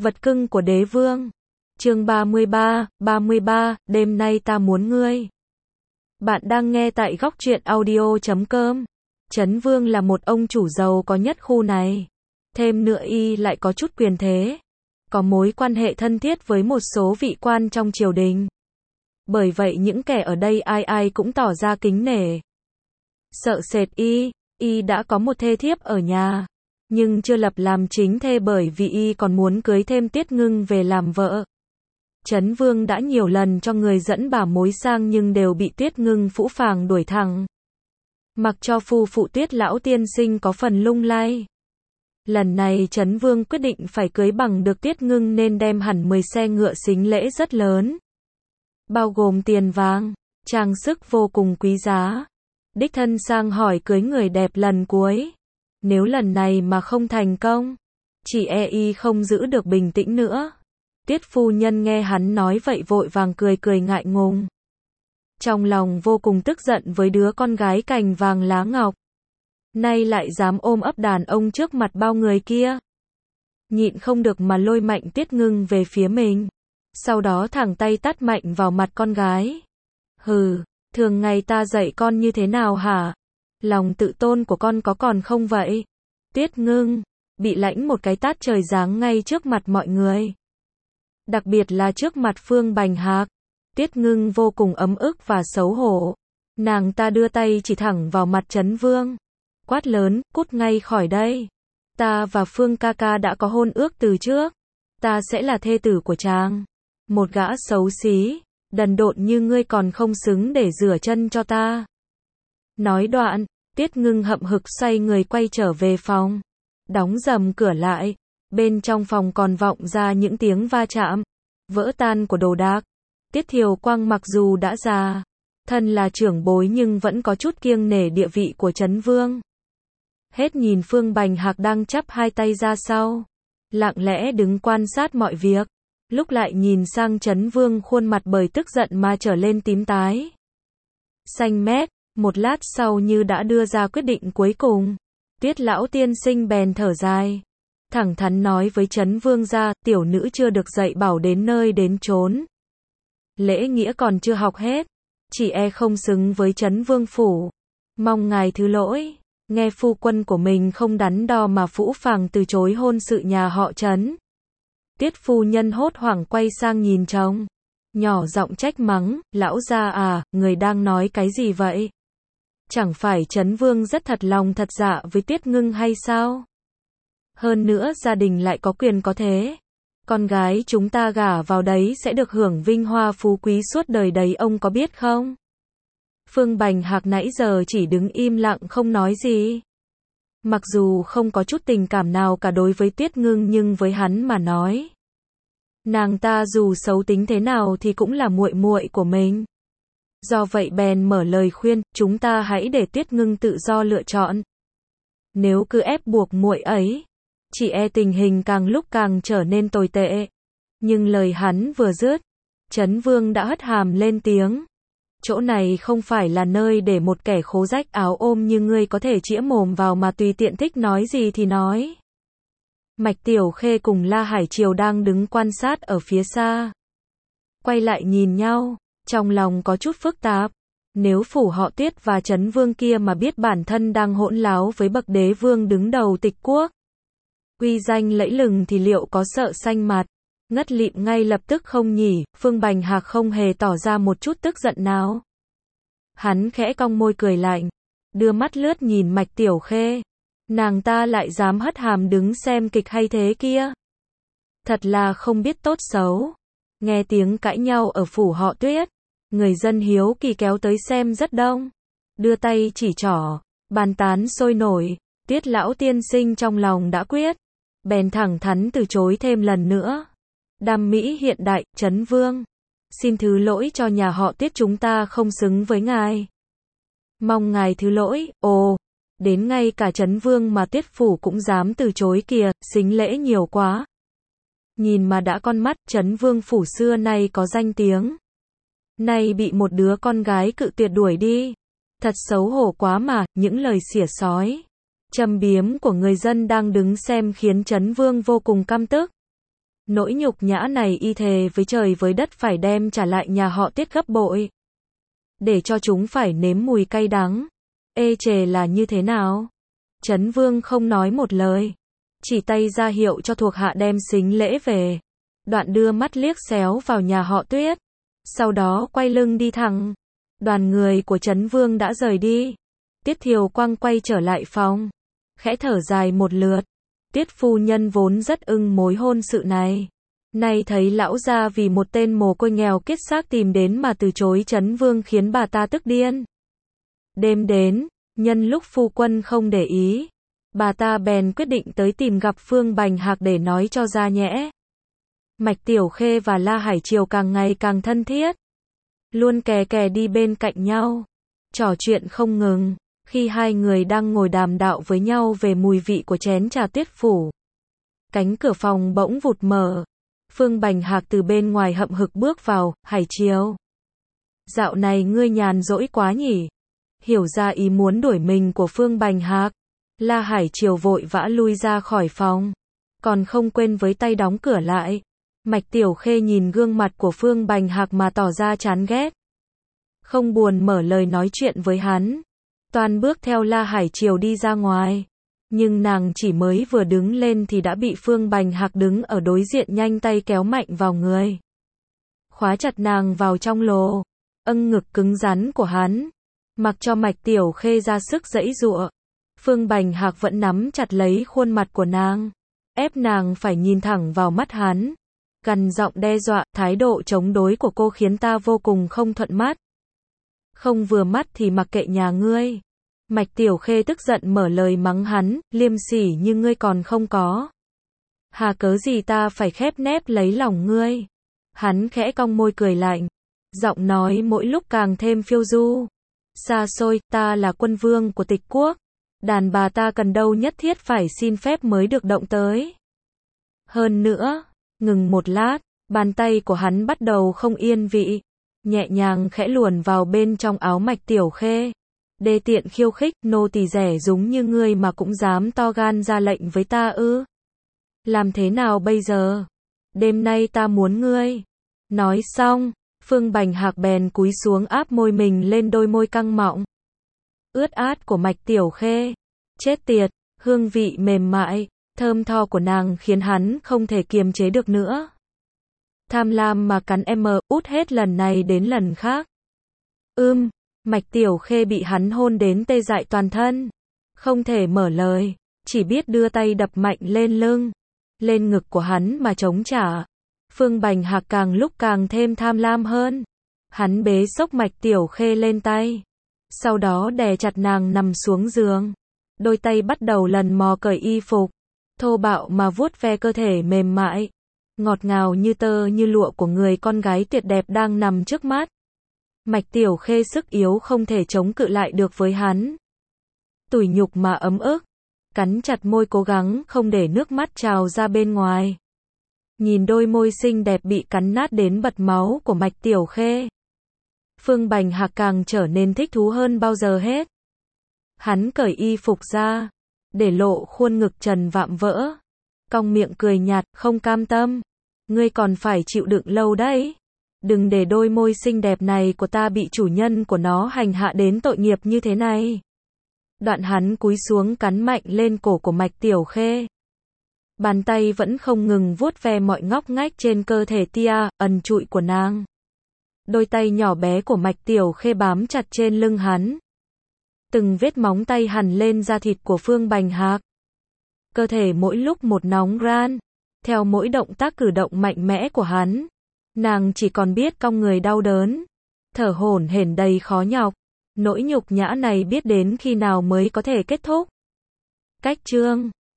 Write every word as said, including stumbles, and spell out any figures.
Vật cưng của đế vương. Chương ba mươi ba, ba mươi ba, đêm nay ta muốn ngươi. Bạn đang nghe tại góc truyện audio chấm com. Trấn Vương là một ông chủ giàu có nhất khu này. Thêm nữa y lại có chút quyền thế. Có mối quan hệ thân thiết với một số vị quan trong triều đình. Bởi vậy những kẻ ở đây ai ai cũng tỏ ra kính nể. Sợ sệt y, y đã có một thê thiếp ở nhà. Nhưng chưa lập làm chính thê bởi vì y còn muốn cưới thêm Tiết Ngưng về làm vợ. Trấn Vương đã nhiều lần cho người dẫn bà mối sang nhưng đều bị Tiết Ngưng phũ phàng đuổi thẳng. Mặc cho phu phụ Tiết lão tiên sinh có phần lung lay. Lần này Trấn Vương quyết định phải cưới bằng được Tiết Ngưng nên đem hẳn mười xe ngựa sính lễ rất lớn. Bao gồm tiền vàng, trang sức vô cùng quý giá. Đích thân sang hỏi cưới người đẹp lần cuối. Nếu lần này mà không thành công, chỉ e y không giữ được bình tĩnh nữa. Tiết phu nhân nghe hắn nói vậy vội vàng cười cười ngại ngùng. Trong lòng vô cùng tức giận với đứa con gái cành vàng lá ngọc. Nay lại dám ôm ấp đàn ông trước mặt bao người kia. Nhịn không được mà lôi mạnh Tiết Ngưng về phía mình. Sau đó thẳng tay tát mạnh vào mặt con gái. Hừ, thường ngày ta dạy con như thế nào hả? Lòng tự tôn của con có còn không vậy? Tiết Ngưng bị lãnh một cái tát trời giáng ngay trước mặt mọi người. Đặc biệt là trước mặt Phương Bành Hạc. Tiết Ngưng vô cùng ấm ức và xấu hổ. Nàng ta đưa tay chỉ thẳng vào mặt Trấn Vương. Quát lớn, cút ngay khỏi đây. Ta và Phương ca ca đã có hôn ước từ trước. Ta sẽ là thê tử của chàng. Một gã xấu xí, đần độn như ngươi còn không xứng để rửa chân cho ta. Nói đoạn, Tiết Ngưng hậm hực xoay người quay trở về phòng. Đóng rầm cửa lại. Bên trong phòng còn vọng ra những tiếng va chạm, vỡ tan của đồ đạc. Tiết Thiều Quang mặc dù đã già, thân là trưởng bối nhưng vẫn có chút kiêng nể địa vị của Trấn Vương. Hết nhìn Phương Bành Hạc đang chắp hai tay ra sau, lặng lẽ đứng quan sát mọi việc. Lúc lại nhìn sang Trấn Vương khuôn mặt bởi tức giận mà trở lên tím tái. Xanh mét, một lát sau như đã đưa ra quyết định cuối cùng. Tiết lão tiên sinh bèn thở dài. Thẳng thắn nói với Trấn Vương ra, tiểu nữ chưa được dạy bảo đến nơi đến chốn. Lễ nghĩa còn chưa học hết. Chỉ e không xứng với Trấn Vương phủ. Mong ngài thứ lỗi. Nghe phu quân của mình không đắn đo mà phũ phàng từ chối hôn sự nhà họ Trấn. Tiết phu nhân hốt hoảng quay sang nhìn chồng. Nhỏ giọng trách mắng, lão gia à, người đang nói cái gì vậy? Chẳng phải Trấn Vương rất thật lòng thật dạ với Tiết Ngưng hay sao? Hơn nữa gia đình lại có quyền có thế. Con gái chúng ta gả vào đấy sẽ được hưởng vinh hoa phú quý suốt đời đấy, ông có biết không? Phương Bành Hạc nãy giờ chỉ đứng im lặng không nói gì. Mặc dù không có chút tình cảm nào cả đối với Tiết Ngưng nhưng với hắn mà nói, nàng ta dù xấu tính thế nào thì cũng là muội muội của mình. Do vậy bèn mở lời khuyên, chúng ta hãy để Tiết Ngưng tự do lựa chọn. Nếu cứ ép buộc muội ấy, chỉ e tình hình càng lúc càng trở nên tồi tệ. Nhưng lời hắn vừa dứt, Trấn Vương đã hất hàm lên tiếng. Chỗ này không phải là nơi để một kẻ khố rách áo ôm như ngươi có thể chĩa mồm vào mà tùy tiện thích nói gì thì nói. Mạch Tiểu Khê cùng La Hải Triều đang đứng quan sát ở phía xa. Quay lại nhìn nhau, trong lòng có chút phức tạp. Nếu phủ họ Tiết và Trấn Vương kia mà biết bản thân đang hỗn láo với bậc đế vương đứng đầu tịch quốc, uy danh lẫy lừng thì liệu có sợ xanh mặt, ngất lịm ngay lập tức không nhỉ? Phương Bành Hạc không hề tỏ ra một chút tức giận nào. Hắn khẽ cong môi cười lạnh, đưa mắt lướt nhìn Mạch Tiểu Khê. Nàng ta lại dám hất hàm đứng xem kịch hay thế kia. Thật là không biết tốt xấu. Nghe tiếng cãi nhau ở phủ họ Tuyết, người dân hiếu kỳ kéo tới xem rất đông. Đưa tay chỉ trỏ, bàn tán sôi nổi. Tiết lão tiên sinh trong lòng đã quyết, bèn thẳng thắn từ chối thêm lần nữa. Đam mỹ hiện đại, Trấn Vương, xin thứ lỗi cho nhà họ Tiết chúng ta không xứng với ngài. Mong ngài thứ lỗi. Ồ, đến ngay cả Trấn Vương mà Tiết phủ cũng dám từ chối kìa, sính lễ nhiều quá. Nhìn mà đã con mắt, Trấn Vương phủ xưa nay có danh tiếng. Nay bị một đứa con gái cự tuyệt đuổi đi. Thật xấu hổ quá mà, những lời xỉa xói, châm biếm của người dân đang đứng xem khiến Trấn Vương vô cùng căm tức. Nỗi nhục nhã này y thề với trời với đất phải đem trả lại nhà họ Tiết gấp bội. Để cho chúng phải nếm mùi cay đắng. Ê chề là như thế nào? Trấn Vương không nói một lời. Chỉ tay ra hiệu cho thuộc hạ đem sính lễ về. Đoạn đưa mắt liếc xéo vào nhà họ Tuyết. Sau đó quay lưng đi thẳng. Đoàn người của Trấn Vương đã rời đi. Tiết Thiều Quang quay trở lại phòng. Khẽ thở dài một lượt. Tiết phu nhân vốn rất ưng mối hôn sự này. Nay thấy lão gia vì một tên mồ côi nghèo kiết xác tìm đến mà từ chối Trấn Vương khiến bà ta tức điên. Đêm đến, nhân lúc phu quân không để ý, bà ta bèn quyết định tới tìm gặp Phương Bành Hạc để nói cho ra nhẽ. Mạch Tiểu Khê và La Hải Triều càng ngày càng thân thiết. Luôn kè kè đi bên cạnh nhau. Trò chuyện không ngừng. Khi hai người đang ngồi đàm đạo với nhau về mùi vị của chén trà Tuyết phủ. Cánh cửa phòng bỗng vụt mở. Phương Bành Hạc từ bên ngoài hậm hực bước vào. Hải Triều, dạo này ngươi nhàn rỗi quá nhỉ? Hiểu ra ý muốn đuổi mình của Phương Bành Hạc, La Hải Triều vội vã lui ra khỏi phòng. Còn không quên với tay đóng cửa lại. Mạch Tiểu Khê nhìn gương mặt của Phương Bành Hạc mà tỏ ra chán ghét. Không buồn mở lời nói chuyện với hắn. Toàn bước theo La Hải Triều đi ra ngoài. Nhưng nàng chỉ mới vừa đứng lên thì đã bị Phương Bành Hạc đứng ở đối diện nhanh tay kéo mạnh vào người. Khóa chặt nàng vào trong lồ. Âng ngực cứng rắn của hắn. Mặc cho Mạch Tiểu Khê ra sức giãy giụa. Phương Bành Hạc vẫn nắm chặt lấy khuôn mặt của nàng. Ép nàng phải nhìn thẳng vào mắt hắn. Gằn giọng đe dọa, thái độ chống đối của cô khiến ta vô cùng không thuận mắt. Không vừa mắt thì mặc kệ nhà ngươi. Mạch Tiểu Khê tức giận mở lời mắng hắn, liêm sỉ như ngươi còn không có. Hà cớ gì ta phải khép nép lấy lòng ngươi. Hắn khẽ cong môi cười lạnh. Giọng nói mỗi lúc càng thêm phiêu du. Xa xôi, ta là quân vương của Tịch quốc. Đàn bà ta cần đâu nhất thiết phải xin phép mới được động tới. Hơn nữa, ngừng một lát, bàn tay của hắn bắt đầu không yên vị. Nhẹ nhàng khẽ luồn vào bên trong áo Mạch Tiểu Khê. Đê tiện khiêu khích, nô tỳ rẻ rúng như ngươi mà cũng dám to gan ra lệnh với ta ư? Làm thế nào bây giờ? Đêm nay ta muốn ngươi. Nói xong, Phương Bành Hạc bèn cúi xuống áp môi mình lên đôi môi căng mọng. Ướt át của Mạch Tiểu Khê. Chết tiệt, hương vị mềm mại, thơm tho của nàng khiến hắn không thể kiềm chế được nữa. Tham lam mà cắn em út hết lần này đến lần khác. Ưm, Mạch Tiểu Khê bị hắn hôn đến tê dại toàn thân. Không thể mở lời, chỉ biết đưa tay đập mạnh lên lưng, lên ngực của hắn mà chống trả. Phương Bành Hạc càng lúc càng thêm tham lam hơn. Hắn bế xốc Mạch Tiểu Khê lên tay. Sau đó đè chặt nàng nằm xuống giường. Đôi tay bắt đầu lần mò cởi y phục. Thô bạo mà vuốt ve cơ thể mềm mại. Ngọt ngào như tơ như lụa của người con gái tuyệt đẹp đang nằm trước mắt. Mạch Tiểu Khê sức yếu không thể chống cự lại được với hắn. Tủi nhục mà ấm ức. Cắn chặt môi cố gắng không để nước mắt trào ra bên ngoài. Nhìn đôi môi xinh đẹp bị cắn nát đến bật máu của Mạch Tiểu Khê. Phương Bành Hạc càng trở nên thích thú hơn bao giờ hết. Hắn cởi y phục ra, để lộ khuôn ngực trần vạm vỡ. Cong miệng cười nhạt, không cam tâm. Ngươi còn phải chịu đựng lâu đấy. Đừng để đôi môi xinh đẹp này của ta bị chủ nhân của nó hành hạ đến tội nghiệp như thế này. Đoạn hắn cúi xuống cắn mạnh lên cổ của Mạch Tiểu Khê. Bàn tay vẫn không ngừng vuốt ve mọi ngóc ngách trên cơ thể tia, ẩn trụi của nàng. Đôi tay nhỏ bé của Mạch Tiểu Khê bám chặt trên lưng hắn. Từng vết móng tay hằn lên da thịt của Phương Bành Hạc. Cơ thể mỗi lúc một nóng ran. Theo mỗi động tác cử động mạnh mẽ của hắn, nàng chỉ còn biết cong người đau đớn, thở hổn hển đầy khó nhọc. Nỗi nhục nhã này biết đến khi nào mới có thể kết thúc. Cách chương